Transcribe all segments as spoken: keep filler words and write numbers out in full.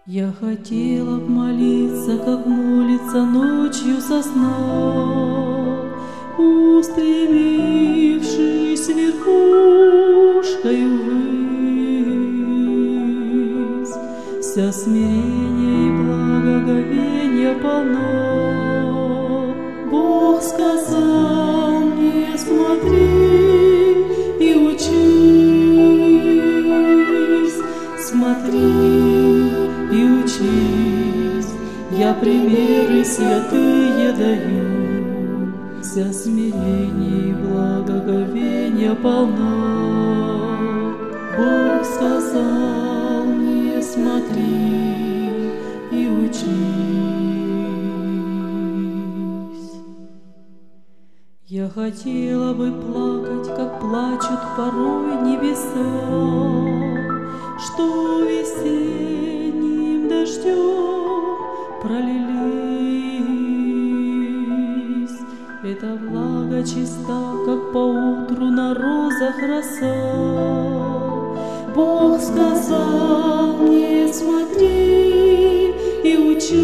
Я хотела б молиться, как молится ночью сосна, устремившись верхушкою ввысь, вся смирения и благоговения полна. Бог сказал мне: смотри и учись, смотри и учись, я примеры святые даю, вся смирения и благоговения полна. Бог сказал мне: смотри и учись. Я хотела бы плакать, как плачут порой небеса, что весенним дождем пролились. Эта влага чиста, как поутру на розах роса. Бог сказал мне: смотри и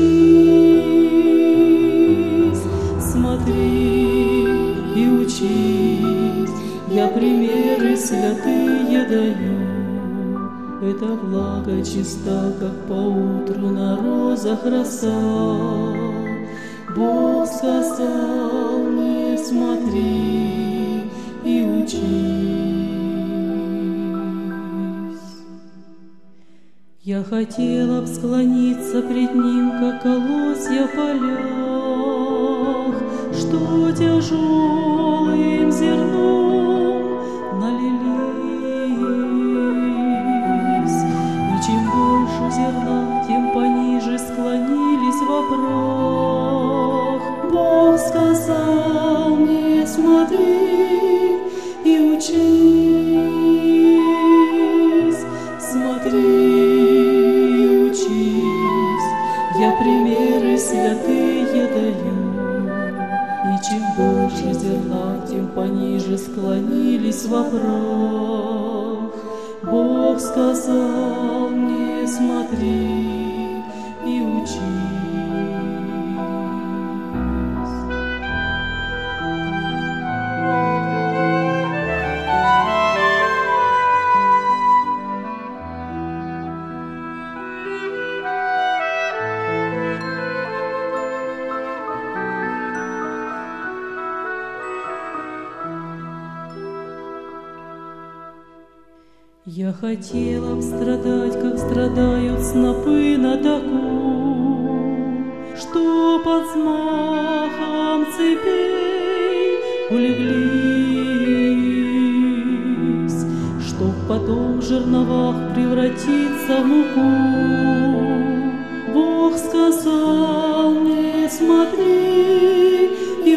учись, смотри и учись, я примеры святые даю. Эта влага чиста, как поутру на розах роса. Бог сказал мне: смотри и учись. Я хотела б склониться пред Ним, как колосья в полях, что тяжелым зерном налились. И чем больше зерна, тем пониже склонились во прах. Бог сказал мне: смотри и учись, смотри и учись, я примеры святые даю. И чем больше зерна, тем пониже склонились во прах. Бог сказал мне: смотри и учись. Я хотела б страдать, как страдают снопы на таку, что под взмахом цепей улеглись, чтоб потом в жерновах превратиться в муку. Бог сказал мне: смотри и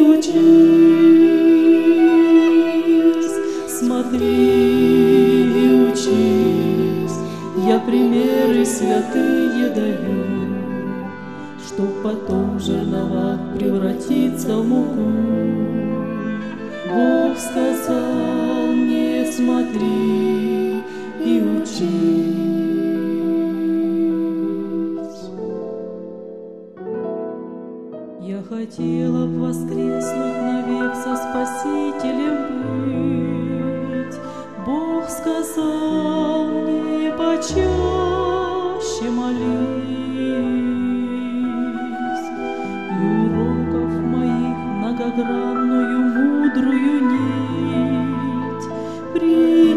учись, смотри и учись, я примеры святые даю, чтоб потом в жерновах превратиться в муку. Бог сказал мне: смотри и учись. Я хотела б воскреснуть навек со Спасителем быть. Бог сказал мне: почаще молись, и уроков моих многогранную мудрую нить при